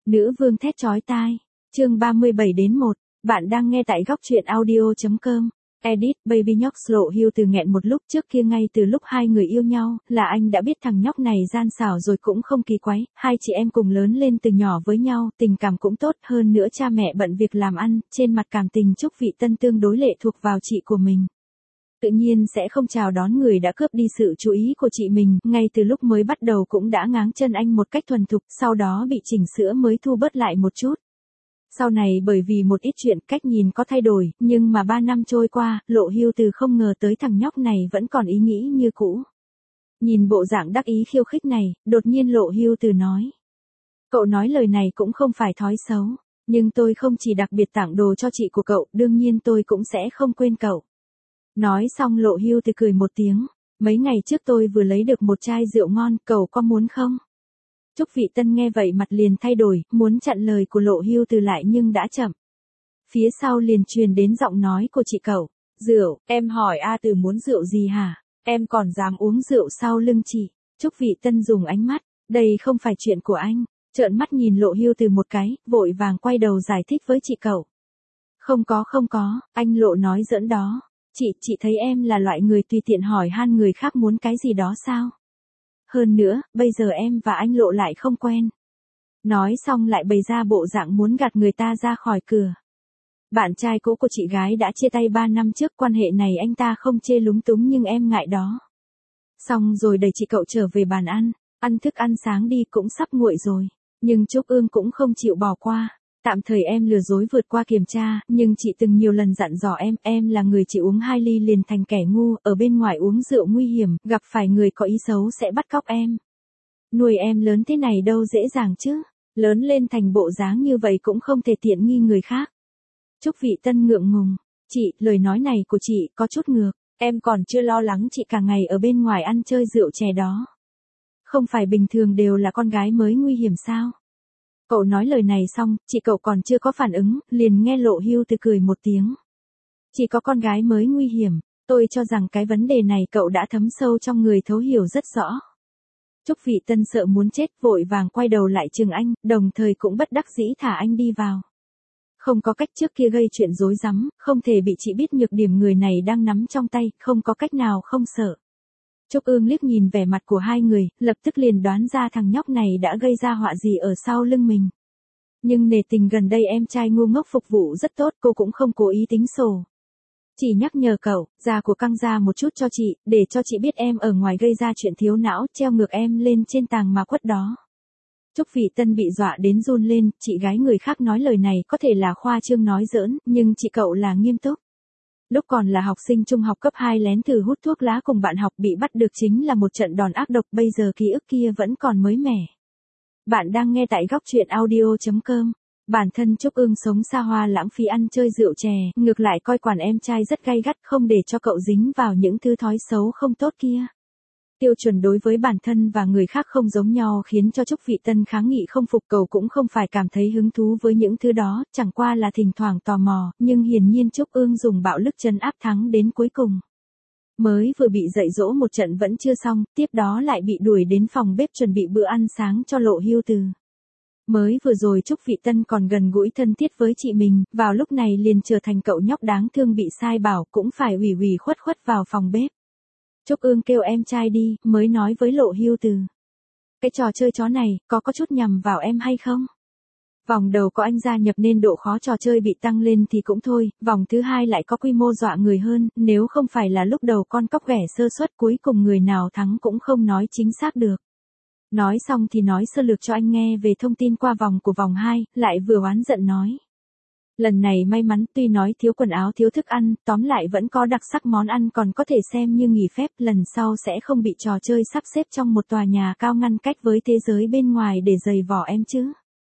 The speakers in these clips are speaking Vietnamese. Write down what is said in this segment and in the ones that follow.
Nữ vương thét chói tai. Chương 37-1. Bạn đang nghe tại góc truyện audio.com. Edit. Baby nhóc Lộ Hưu từ nghẹn một lúc trước kia, ngay từ lúc hai người yêu nhau, là anh đã biết thằng nhóc này gian xảo rồi cũng không kỳ quái. Hai chị em cùng lớn lên từ nhỏ với nhau, tình cảm cũng tốt, hơn nữa cha mẹ bận việc làm ăn, trên mặt cảm tình Trúc Vị Tân tương đối lệ thuộc vào chị của mình. Tự nhiên sẽ không chào đón người đã cướp đi sự chú ý của chị mình, ngay từ lúc mới bắt đầu cũng đã ngáng chân anh một cách thuần thục, sau đó bị chỉnh sửa mới thu bớt lại một chút. Sau này bởi vì một ít chuyện, cách nhìn có thay đổi, nhưng mà 3 năm trôi qua, Lộ Hưu từ không ngờ tới thằng nhóc này vẫn còn ý nghĩ như cũ. Nhìn bộ dạng đắc ý khiêu khích này, đột nhiên Lộ Hưu từ nói. Cậu nói lời này cũng không phải thói xấu, nhưng tôi không chỉ đặc biệt tặng đồ cho chị của cậu, đương nhiên tôi cũng sẽ không quên cậu. Nói xong Lộ Hưu từ cười một tiếng. Mấy ngày trước tôi vừa lấy được một chai rượu ngon, cậu có muốn không? Trúc Vị Tân nghe vậy mặt liền thay đổi, muốn chặn lời của Lộ Hưu từ lại nhưng đã chậm. Phía sau liền truyền đến giọng nói của chị cậu. Rượu, em hỏi A Từ muốn rượu gì hả? Em còn dám uống rượu sau lưng chị. Trúc Vị Tân dùng ánh mắt. Đây không phải chuyện của anh. Trợn mắt nhìn Lộ Hưu từ một cái, vội vàng quay đầu giải thích với chị cậu. Không có, anh Lộ nói giỡn đó. Chị thấy em là loại người tùy tiện hỏi han người khác muốn cái gì đó sao? Hơn nữa, bây giờ em và anh Lộ lại không quen. Nói xong lại bày ra bộ dạng muốn gạt người ta ra khỏi cửa. Bạn trai cũ của chị gái đã chia tay 3 năm trước, quan hệ này anh ta không chê lúng túng nhưng em ngại đó. Xong rồi đẩy chị cậu trở về bàn ăn thức ăn sáng đi, cũng sắp nguội rồi. Nhưng Trúc Ương cũng không chịu bỏ qua. Tạm thời em lừa dối vượt qua kiểm tra, nhưng chị từng nhiều lần dặn dò em là người chỉ uống 2 ly liền thành kẻ ngu, ở bên ngoài uống rượu nguy hiểm, gặp phải người có ý xấu sẽ bắt cóc em. Nuôi em lớn thế này đâu dễ dàng chứ, lớn lên thành bộ dáng như vậy cũng không thể tiện nghi người khác. Trúc Vị Tân ngượng ngùng, chị, lời nói này của chị có chút ngược, em còn chưa lo lắng chị cả ngày ở bên ngoài ăn chơi rượu chè đó. Không phải bình thường đều là con gái mới nguy hiểm sao? Cậu nói lời này xong, chị cậu còn chưa có phản ứng, liền nghe Lộ Hưu từ cười một tiếng. Chỉ có con gái mới nguy hiểm, tôi cho rằng cái vấn đề này cậu đã thấm sâu trong người, thấu hiểu rất rõ. Trúc Vị Tân sợ muốn chết, vội vàng quay đầu lại chừng anh, đồng thời cũng bất đắc dĩ thả anh đi vào. Không có cách, trước kia gây chuyện rối rắm, không thể bị chị biết nhược điểm người này đang nắm trong tay, không có cách nào không sợ. Trúc Ương liếc nhìn vẻ mặt của hai người, lập tức liền đoán ra thằng nhóc này đã gây ra họa gì ở sau lưng mình. Nhưng nể tình gần đây em trai ngu ngốc phục vụ rất tốt, cô cũng không cố ý tính sổ. Chỉ nhắc nhở cậu, da của căng ra một chút cho chị, để cho chị biết em ở ngoài gây ra chuyện thiếu não, treo ngược em lên trên tàng mà quất đó. Trúc Vị Tân bị dọa đến run lên, chị gái người khác nói lời này có thể là khoa trương nói giỡn, nhưng chị cậu là nghiêm túc. Lúc còn là học sinh trung học cấp 2 lén thử hút thuốc lá cùng bạn học bị bắt được chính là một trận đòn ác độc, bây giờ ký ức kia vẫn còn mới mẻ. Bạn đang nghe tại góc truyện audio.com. Bản thân Trúc Ương sống xa hoa lãng phí ăn chơi rượu chè, ngược lại coi quản em trai rất gay gắt, không để cho cậu dính vào những thứ thói xấu không tốt kia. Tiêu chuẩn đối với bản thân và người khác không giống nhau khiến cho Trúc Vị Tân kháng nghị không phục, cậu cũng không phải cảm thấy hứng thú với những thứ đó, chẳng qua là thỉnh thoảng tò mò, nhưng hiển nhiên Trúc Ương dùng bạo lực trấn áp thắng đến cuối cùng. Mới vừa bị dạy dỗ một trận vẫn chưa xong, tiếp đó lại bị đuổi đến phòng bếp chuẩn bị bữa ăn sáng cho Lộ Hưu từ. Mới vừa rồi Trúc Vị Tân còn gần gũi thân thiết với chị mình, vào lúc này liền trở thành cậu nhóc đáng thương bị sai bảo, cũng phải ủy khuất vào phòng bếp. Trúc Ương kêu em trai đi, mới nói với Lộ Hưu từ. Cái trò chơi chó này, có chút nhằm vào em hay không? Vòng đầu có anh gia nhập nên độ khó trò chơi bị tăng lên thì cũng thôi, vòng thứ hai lại có quy mô dọa người hơn, nếu không phải là lúc đầu con cóc ghẻ sơ suất, cuối cùng người nào thắng cũng không nói chính xác được. Nói xong thì nói sơ lược cho anh nghe về thông tin qua vòng của vòng 2, lại vừa oán giận nói. Lần này may mắn, tuy nói thiếu quần áo thiếu thức ăn, tóm lại vẫn có đặc sắc món ăn, còn có thể xem như nghỉ phép, lần sau sẽ không bị trò chơi sắp xếp trong một tòa nhà cao ngăn cách với thế giới bên ngoài để giày vò em chứ.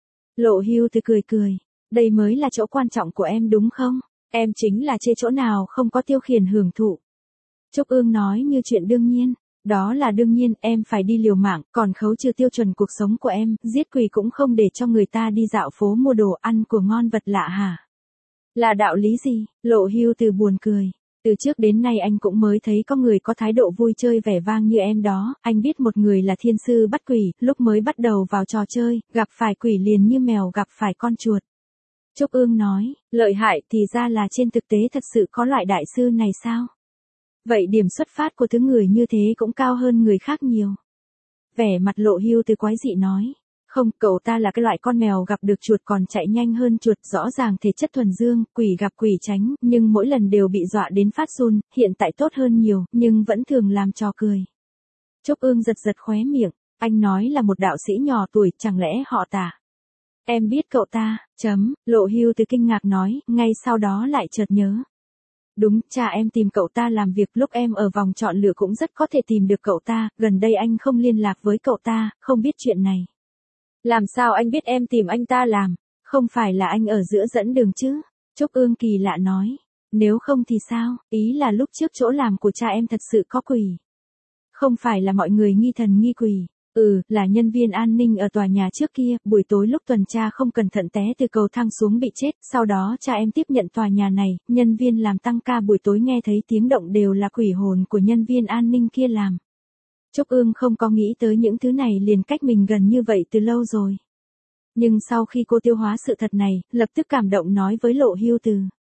Lộ Hưu từ cười, đây mới là chỗ quan trọng của em đúng không? Em chính là chê chỗ nào không có tiêu khiển hưởng thụ. Trúc Ương nói như chuyện đương nhiên. Đó là đương nhiên, em phải đi liều mạng, còn khấu trừ tiêu chuẩn cuộc sống của em, giết quỷ cũng không để cho người ta đi dạo phố mua đồ ăn của ngon vật lạ hả? Là đạo lý gì? Lộ Hưu từ buồn cười. Từ trước đến nay anh cũng mới thấy có người có thái độ vui chơi vẻ vang như em đó, anh biết một người là thiên sư bắt quỷ, lúc mới bắt đầu vào trò chơi, gặp phải quỷ liền như mèo gặp phải con chuột. Trúc Ương nói, lợi hại thì ra là trên thực tế thật sự có loại đại sư này sao? Vậy điểm xuất phát của thứ người như thế cũng cao hơn người khác nhiều. Vẻ mặt Lộ Hưu Từ quái dị nói. Không, cậu ta là cái loại con mèo gặp được chuột còn chạy nhanh hơn chuột, rõ ràng thể chất thuần dương, quỷ gặp quỷ tránh, nhưng mỗi lần đều bị dọa đến phát run, hiện tại tốt hơn nhiều, nhưng vẫn thường làm trò cười. Trúc Ương giật giật khóe miệng, anh nói là một đạo sĩ nhỏ tuổi, chẳng lẽ họ Tả? Em biết cậu ta, Lộ Hưu Từ kinh ngạc nói, ngay sau đó lại chợt nhớ. Đúng, cha em tìm cậu ta làm việc, lúc em ở vòng chọn lựa cũng rất có thể tìm được cậu ta, gần đây anh không liên lạc với cậu ta, không biết chuyện này. Làm sao anh biết em tìm anh ta làm? Không phải là anh ở giữa dẫn đường chứ? Trúc Ương kỳ lạ nói. Nếu không thì sao? Ý là lúc trước chỗ làm của cha em thật sự có quỷ. Không phải là mọi người nghi thần nghi quỷ. Là nhân viên an ninh ở tòa nhà trước kia, buổi tối lúc tuần tra không cẩn thận té từ cầu thang xuống bị chết, sau đó cha em tiếp nhận tòa nhà này, nhân viên làm tăng ca buổi tối nghe thấy tiếng động đều là quỷ hồn của nhân viên an ninh kia làm. Trúc Ương không có nghĩ tới những thứ này liền cách mình gần như vậy từ lâu rồi. Nhưng sau khi cô tiêu hóa sự thật này, lập tức cảm động nói với Lộ Hưu Từ.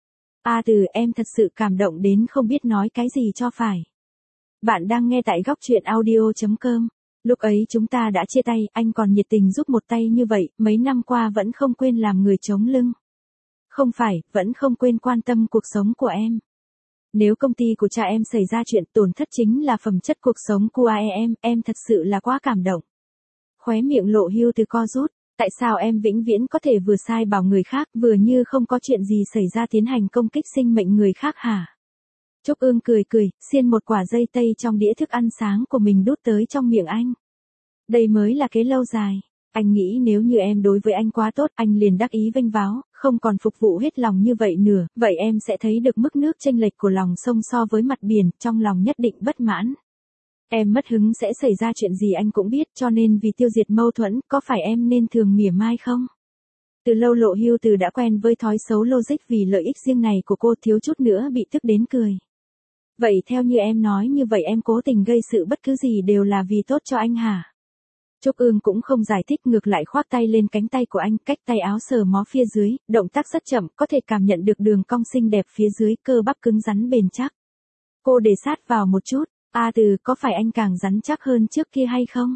Từ em thật sự cảm động đến không biết nói cái gì cho phải. Bạn đang nghe tại góc truyện audio.com. Lúc ấy chúng ta đã chia tay, anh còn nhiệt tình giúp một tay như vậy, mấy năm qua vẫn không quên làm người chống lưng. Không phải, vẫn không quên quan tâm cuộc sống của em. Nếu công ty của cha em xảy ra chuyện tổn thất chính là phẩm chất cuộc sống của em thật sự là quá cảm động. Khóe miệng Lộ Hưu Từ co rút, tại sao em vĩnh viễn có thể vừa sai bảo người khác, vừa như không có chuyện gì xảy ra tiến hành công kích sinh mệnh người khác hả? Trúc Ương cười, xiên một quả dây tây trong đĩa thức ăn sáng của mình đút tới trong miệng anh. Đây mới là kế lâu dài. Anh nghĩ nếu như em đối với anh quá tốt, anh liền đắc ý vênh váo, không còn phục vụ hết lòng như vậy nữa, vậy em sẽ thấy được mức nước chênh lệch của lòng sông so với mặt biển, trong lòng nhất định bất mãn. Em mất hứng sẽ xảy ra chuyện gì anh cũng biết, cho nên vì tiêu diệt mâu thuẫn, có phải em nên thường mỉa mai không? Từ lâu Lộ Hưu Từ đã quen với thói xấu logic vì lợi ích riêng này của cô, thiếu chút nữa bị tức đến cười. Vậy theo như em nói như vậy em cố tình gây sự bất cứ gì đều là vì tốt cho anh hả? Trúc Ương cũng không giải thích, ngược lại khoác tay lên cánh tay của anh, cách tay áo sờ mó phía dưới, động tác rất chậm, có thể cảm nhận được đường cong xinh đẹp phía dưới, cơ bắp cứng rắn bền chắc. Cô để sát vào một chút, Từ có phải anh càng rắn chắc hơn trước kia hay không?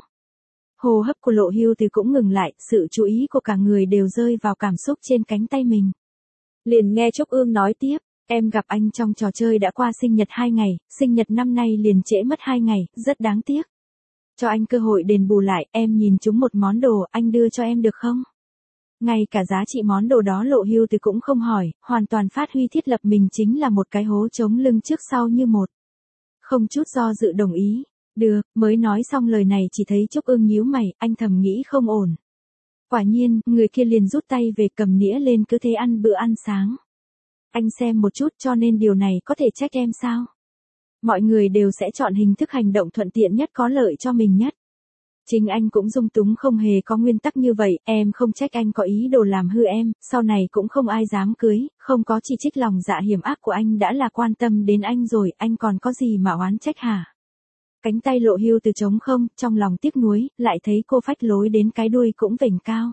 Hô hấp của Lộ Hưu Từ cũng ngừng lại, sự chú ý của cả người đều rơi vào cảm xúc trên cánh tay mình. Liền nghe Trúc Ương nói tiếp, em gặp anh trong trò chơi đã qua sinh nhật 2 ngày, sinh nhật năm nay liền trễ mất 2 ngày, rất đáng tiếc. Cho anh cơ hội đền bù lại, em nhìn trúng một món đồ, anh đưa cho em được không? Ngay cả giá trị món đồ đó Lộ Hưu Từ cũng không hỏi, hoàn toàn phát huy thiết lập mình chính là một cái hố chống lưng trước sau như một. Không chút do dự đồng ý. Được, mới nói xong lời này chỉ thấy Trúc Ương nhíu mày, anh thầm nghĩ không ổn. Quả nhiên, người kia liền rút tay về cầm nĩa lên cứ thế ăn bữa ăn sáng. Anh xem một chút cho nên điều này có thể trách em sao? Mọi người đều sẽ chọn hình thức hành động thuận tiện nhất có lợi cho mình nhất. Chính anh cũng dung túng không hề có nguyên tắc như vậy, em không trách anh có ý đồ làm hư em, sau này cũng không ai dám cưới, không có chỉ trích lòng dạ hiểm ác của anh đã là quan tâm đến anh rồi, anh còn có gì mà oán trách hả? Cánh tay Lộ Hưu Từ trống không, trong lòng tiếc nuối, lại thấy cô phách lối đến cái đuôi cũng vểnh cao.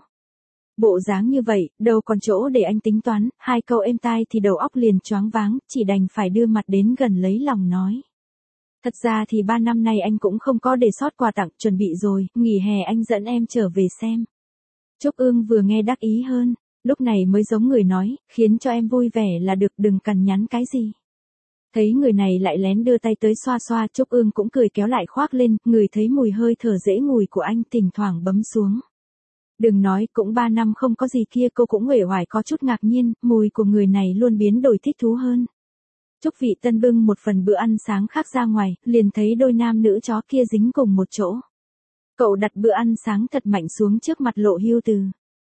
Bộ dáng như vậy, đâu còn chỗ để anh tính toán, hai câu êm tai thì đầu óc liền choáng váng, chỉ đành phải đưa mặt đến gần lấy lòng nói. Thật ra thì 3 năm nay anh cũng không có để sót quà tặng, chuẩn bị rồi, nghỉ hè anh dẫn em trở về xem. Trúc Ương vừa nghe đắc ý hơn, lúc này mới giống người nói, khiến cho em vui vẻ là được, đừng cằn nhắn cái gì. Thấy người này lại lén đưa tay tới xoa xoa, Trúc Ương cũng cười kéo lại khoác lên, người thấy mùi hơi thở dễ ngùi của anh thỉnh thoảng bấm xuống. Đừng nói, cũng 3 năm không có gì kia, cô cũng uể oải có chút ngạc nhiên, mùi của người này luôn biến đổi thích thú hơn. Trúc Vị Tân bưng một phần bữa ăn sáng khác ra ngoài, liền thấy đôi nam nữ chó kia dính cùng một chỗ. Cậu đặt bữa ăn sáng thật mạnh xuống trước mặt Lộ Hưu Từ.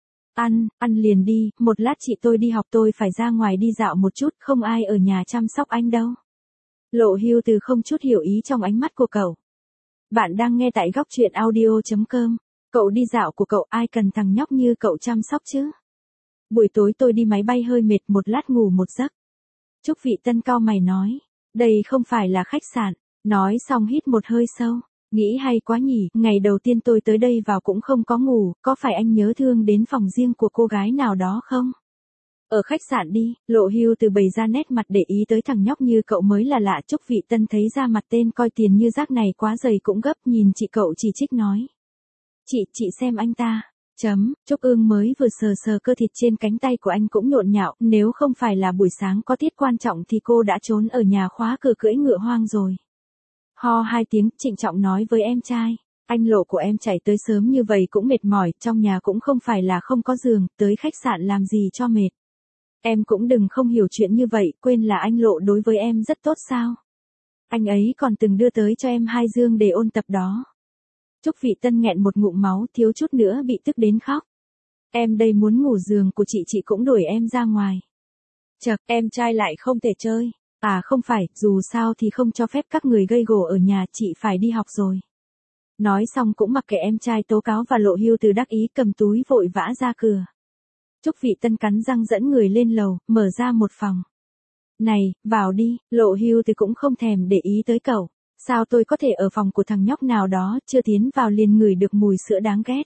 Ăn liền đi, một lát chị tôi đi học, tôi phải ra ngoài đi dạo một chút, không ai ở nhà chăm sóc anh đâu. Lộ Hưu Từ không chút hiểu ý trong ánh mắt của cậu. Bạn đang nghe tại góc truyện audio.com. Cậu đi dạo của cậu, ai cần thằng nhóc như cậu chăm sóc chứ? Buổi tối tôi đi máy bay hơi mệt, một lát ngủ một giấc. Trúc Vị Tân cau mày nói. Đây không phải là khách sạn. Nói xong hít một hơi sâu. Nghĩ hay quá nhỉ, ngày đầu tiên tôi tới đây vào cũng không có ngủ, có phải anh nhớ thương đến phòng riêng của cô gái nào đó không? Ở khách sạn đi, Lộ Hưu từ bày ra nét mặt để ý tới thằng nhóc như cậu mới là lạ. Trúc Vị Tân thấy ra mặt tên coi tiền như rác này quá dày cũng gấp, nhìn chị cậu chỉ trích nói. Chị xem anh ta. Trúc Ương mới vừa sờ sờ cơ thịt trên cánh tay của anh cũng nhộn nhạo, nếu không phải là buổi sáng có tiết quan trọng thì cô đã trốn ở nhà khóa cửa cưỡi ngựa hoang rồi. Ho hai tiếng, trịnh trọng nói với em trai. Anh Lộ của em chạy tới sớm như vậy cũng mệt mỏi, trong nhà cũng không phải là không có giường, tới khách sạn làm gì cho mệt. Em cũng đừng không hiểu chuyện như vậy, quên là anh Lộ đối với em rất tốt sao. Anh ấy còn từng đưa tới cho em 2 dương để ôn tập đó. Trúc Vị Tân nghẹn một ngụm máu, thiếu chút nữa bị tức đến khóc. Em đây muốn ngủ giường của chị cũng đuổi em ra ngoài. Chậc, em trai lại không thể chơi. À không phải, dù sao thì không cho phép các người gây gổ ở nhà, chị phải đi học rồi. Nói xong cũng mặc kệ em trai tố cáo và Lộ Hưu từ đắc ý cầm túi vội vã ra cửa. Trúc Vị Tân cắn răng dẫn người lên lầu, mở ra một phòng. Này, vào đi, Lộ Hưu thì cũng không thèm để ý tới cậu. Sao tôi có thể ở phòng của thằng nhóc nào đó, chưa tiến vào liền ngửi được mùi sữa đáng ghét.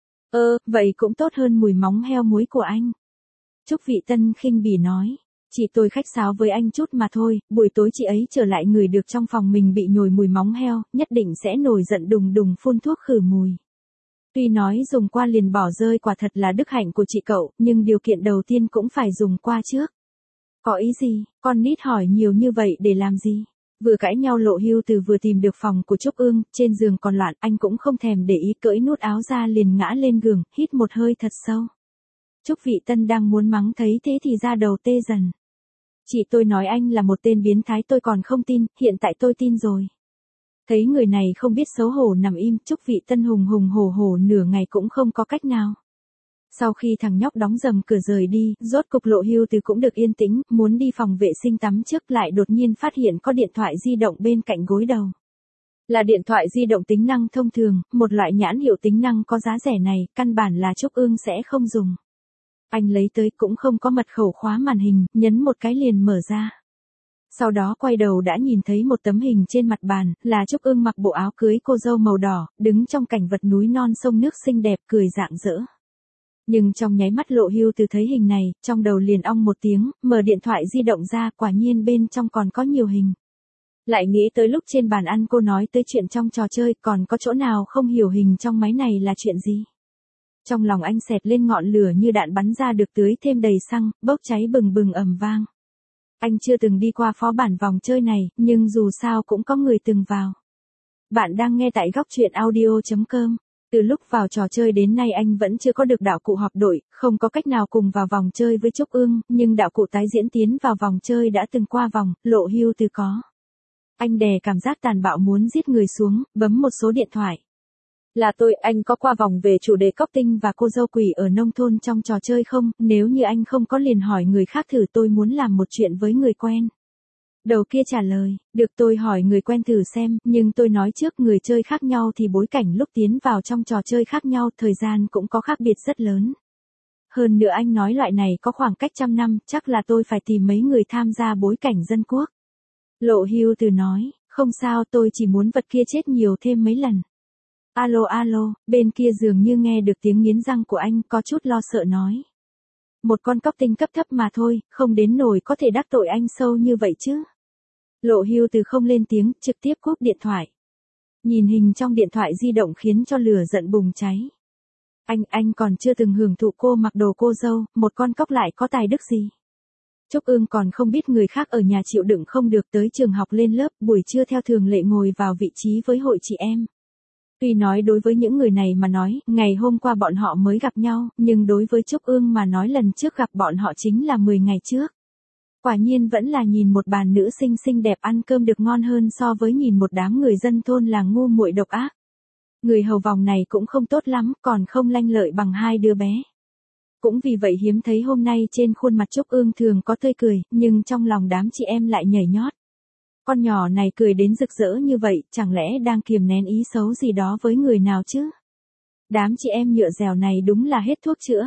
Vậy cũng tốt hơn mùi móng heo muối của anh. Trúc Vị Tân khinh bỉ nói. Chị tôi khách sáo với anh chút mà thôi, buổi tối chị ấy trở lại ngửi được trong phòng mình bị nhồi mùi móng heo, nhất định sẽ nổi giận đùng đùng phun thuốc khử mùi. Tuy nói dùng qua liền bỏ rơi quả thật là đức hạnh của chị cậu, nhưng điều kiện đầu tiên cũng phải dùng qua trước. Có ý gì, con nít hỏi nhiều như vậy để làm gì? Vừa cãi nhau Lộ Hưu từ vừa tìm được phòng của Trúc Ương, trên giường còn loạn, anh cũng không thèm để ý, cởi nút áo ra liền ngã lên giường, hít một hơi thật sâu. Trúc Vị Tân đang muốn mắng thấy thế thì ra đầu tê dần. Chị tôi nói anh là một tên biến thái tôi còn không tin, hiện tại tôi tin rồi. Thấy người này không biết xấu hổ nằm im, Trúc Vị Tân hùng hùng hổ hổ nửa ngày cũng không có cách nào. Sau khi thằng nhóc đóng rầm cửa rời đi, rốt cục Lộ Hưu từ cũng được yên tĩnh, muốn đi phòng vệ sinh tắm trước lại đột nhiên phát hiện có điện thoại di động bên cạnh gối đầu. Là điện thoại di động tính năng thông thường, một loại nhãn hiệu tính năng có giá rẻ này, căn bản là Trúc Ương sẽ không dùng. Anh lấy tới cũng không có mật khẩu khóa màn hình, nhấn một cái liền mở ra. Sau đó quay đầu đã nhìn thấy một tấm hình trên mặt bàn, là Trúc Ương mặc bộ áo cưới cô dâu màu đỏ, đứng trong cảnh vật núi non sông nước xinh đẹp cười rạng rỡ. Nhưng trong nháy mắt Lộ Hưu từ thấy hình này, trong đầu liền ong một tiếng, mở điện thoại di động ra, quả nhiên bên trong còn có nhiều hình. Lại nghĩ tới lúc trên bàn ăn cô nói tới chuyện trong trò chơi, còn có chỗ nào không hiểu hình trong máy này là chuyện gì. Trong lòng anh xẹt lên ngọn lửa như đạn bắn ra được tưới thêm đầy xăng, bốc cháy bừng bừng ầm vang. Anh chưa từng đi qua phó bản vòng chơi này, nhưng dù sao cũng có người từng vào. Bạn đang nghe tại góc truyện audio.com. Từ lúc vào trò chơi đến nay anh vẫn chưa có được đạo cụ họp đội, không có cách nào cùng vào vòng chơi với Trúc Ương, nhưng đạo cụ tái diễn tiến vào vòng chơi đã từng qua vòng, Lộ Hưu từ có. Anh đè cảm giác tàn bạo muốn giết người xuống, bấm một số điện thoại. Là tôi, anh có qua vòng về chủ đề cóc tinh và cô dâu quỷ ở nông thôn trong trò chơi không? Nếu như anh không có liền hỏi người khác thử, tôi muốn làm một chuyện với người quen. Đầu kia trả lời, được, tôi hỏi người quen thử xem, nhưng tôi nói trước người chơi khác nhau thì bối cảnh lúc tiến vào trong trò chơi khác nhau, thời gian cũng có khác biệt rất lớn. Hơn nữa anh nói loại này có khoảng cách 100 năm, chắc là tôi phải tìm mấy người tham gia bối cảnh dân quốc. Lộ Hưu từ nói, không sao, tôi chỉ muốn vật kia chết nhiều thêm mấy lần. Alo, bên kia dường như nghe được tiếng nghiến răng của anh, có chút lo sợ nói. Một con cóc tinh cấp thấp mà thôi, không đến nổi có thể đắc tội anh sâu như vậy chứ. Lộ Hưu từ không lên tiếng, trực tiếp cúp điện thoại. Nhìn hình trong điện thoại di động khiến cho lửa giận bùng cháy. Anh còn chưa từng hưởng thụ cô mặc đồ cô dâu, một con cóc lại có tài đức gì. Trúc Ương còn không biết người khác ở nhà chịu đựng không được, tới trường học lên lớp, buổi trưa theo thường lệ ngồi vào vị trí với hội chị em. Tuy nói đối với những người này mà nói, ngày hôm qua bọn họ mới gặp nhau, nhưng đối với Trúc Ương mà nói lần trước gặp bọn họ chính là 10 ngày trước. Quả nhiên vẫn là nhìn một bàn nữ sinh xinh đẹp ăn cơm được ngon hơn so với nhìn một đám người dân thôn là ngu muội độc ác. Người hầu vòng này cũng không tốt lắm, còn không lanh lợi bằng hai đứa bé. Cũng vì vậy hiếm thấy hôm nay trên khuôn mặt Trúc Ương thường có tươi cười, nhưng trong lòng đám chị em lại nhảy nhót. Con nhỏ này cười đến rực rỡ như vậy, chẳng lẽ đang kiềm nén ý xấu gì đó với người nào chứ? Đám chị em nhựa dẻo này đúng là hết thuốc chữa.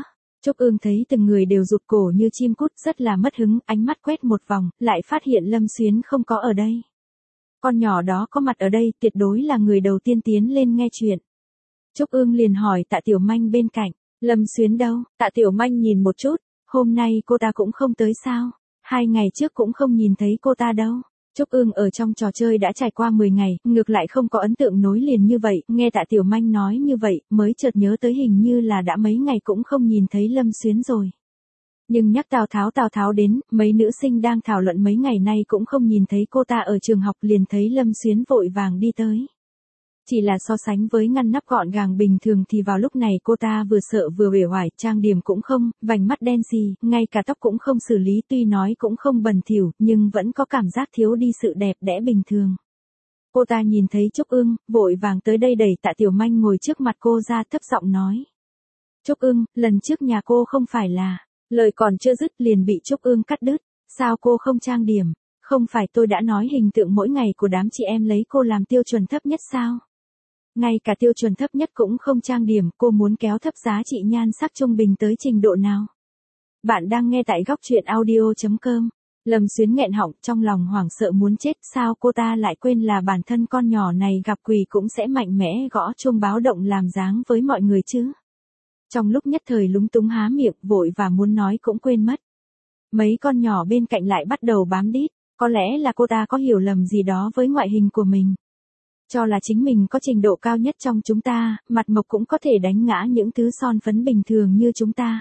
Trúc Ương thấy từng người đều rụt cổ như chim cút, rất là mất hứng, ánh mắt quét một vòng, lại phát hiện Lâm Xuyến không có ở đây. Con nhỏ đó có mặt ở đây, tuyệt đối là người đầu tiên tiến lên nghe chuyện. Trúc Ương liền hỏi Tạ Tiểu Manh bên cạnh, Lâm Xuyến đâu? Tạ Tiểu Manh nhìn một chút, hôm nay cô ta cũng không tới sao? 2 ngày trước cũng không nhìn thấy cô ta đâu. Trúc Ương ở trong trò chơi đã trải qua 10 ngày, ngược lại không có ấn tượng nối liền như vậy, nghe Tạ Tiểu Manh nói như vậy, mới chợt nhớ tới hình như là đã mấy ngày cũng không nhìn thấy Lâm Xuyến rồi. Nhưng nhắc Tào Tháo đến, mấy nữ sinh đang thảo luận mấy ngày nay cũng không nhìn thấy cô ta ở trường học, liền thấy Lâm Xuyến vội vàng đi tới. Chỉ là so sánh với ngăn nắp gọn gàng bình thường thì vào lúc này cô ta vừa sợ vừa uể oải, trang điểm cũng không, vành mắt đen xì, ngay cả tóc cũng không xử lý, tuy nói cũng không bẩn thỉu, nhưng vẫn có cảm giác thiếu đi sự đẹp đẽ bình thường. Cô ta nhìn thấy Trúc Ương, vội vàng tới đây đẩy Tạ Tiểu Manh ngồi trước mặt cô ra, thấp giọng nói. Trúc Ương, lần trước nhà cô không phải là... Lời còn chưa dứt liền bị Trúc Ương cắt đứt. Sao cô không trang điểm? Không phải tôi đã nói hình tượng mỗi ngày của đám chị em lấy cô làm tiêu chuẩn thấp nhất sao? Ngay cả tiêu chuẩn thấp nhất cũng không trang điểm, cô muốn kéo thấp giá trị nhan sắc trung bình tới trình độ nào? Bạn đang nghe tại góc truyện audio.com. Lâm Xuyến nghẹn họng, trong lòng hoảng sợ muốn chết, sao cô ta lại quên là bản thân con nhỏ này gặp quỷ cũng sẽ mạnh mẽ gõ chuông báo động làm dáng với mọi người chứ? Trong lúc nhất thời lúng túng há miệng, vội và muốn nói cũng quên mất. Mấy con nhỏ bên cạnh lại bắt đầu bám đít, có lẽ là cô ta có hiểu lầm gì đó với ngoại hình của mình. Cho là chính mình có trình độ cao nhất trong chúng ta, mặt mộc cũng có thể đánh ngã những thứ son phấn bình thường như chúng ta.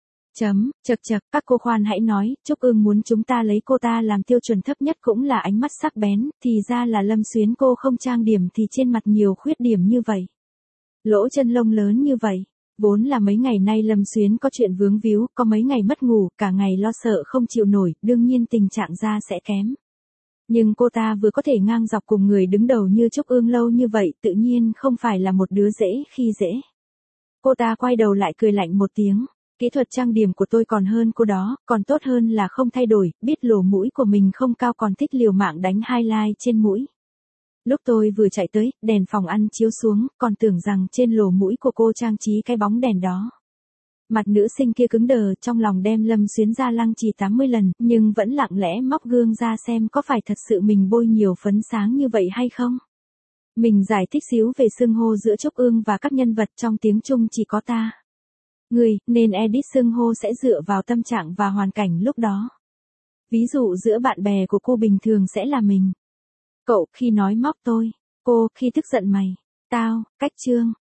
Chật, các cô khoan hãy nói, Trúc Ương muốn chúng ta lấy cô ta làm tiêu chuẩn thấp nhất cũng là ánh mắt sắc bén, thì ra là Lâm Xuyến cô không trang điểm thì trên mặt nhiều khuyết điểm như vậy. Lỗ chân lông lớn như vậy. Vốn là mấy ngày nay Lâm Xuyến có chuyện vướng víu, có mấy ngày mất ngủ, cả ngày lo sợ không chịu nổi, đương nhiên tình trạng da sẽ kém. Nhưng cô ta vừa có thể ngang dọc cùng người đứng đầu như Trúc Ương lâu như vậy, tự nhiên không phải là một đứa dễ khi dễ. Cô ta quay đầu lại cười lạnh một tiếng, kỹ thuật trang điểm của tôi còn hơn cô đó, còn tốt hơn là không thay đổi, biết lỗ mũi của mình không cao còn thích liều mạng đánh highlight trên mũi. Lúc tôi vừa chạy tới, đèn phòng ăn chiếu xuống, còn tưởng rằng trên lỗ mũi của cô trang trí cái bóng đèn đó. Mặt nữ sinh kia cứng đờ, trong lòng đem Lâm Xuyến ra lăng trì 80 lần, nhưng vẫn lặng lẽ móc gương ra xem có phải thật sự mình bôi nhiều phấn sáng như vậy hay không. Mình giải thích xíu về xưng hô giữa Trúc Ương và các nhân vật trong tiếng Trung chỉ có ta. Người, nên edit xưng hô sẽ dựa vào tâm trạng và hoàn cảnh lúc đó. Ví dụ giữa bạn bè của cô bình thường sẽ là mình. Cậu, khi nói móc tôi. Cô, khi tức giận mày. Tao, cách chương.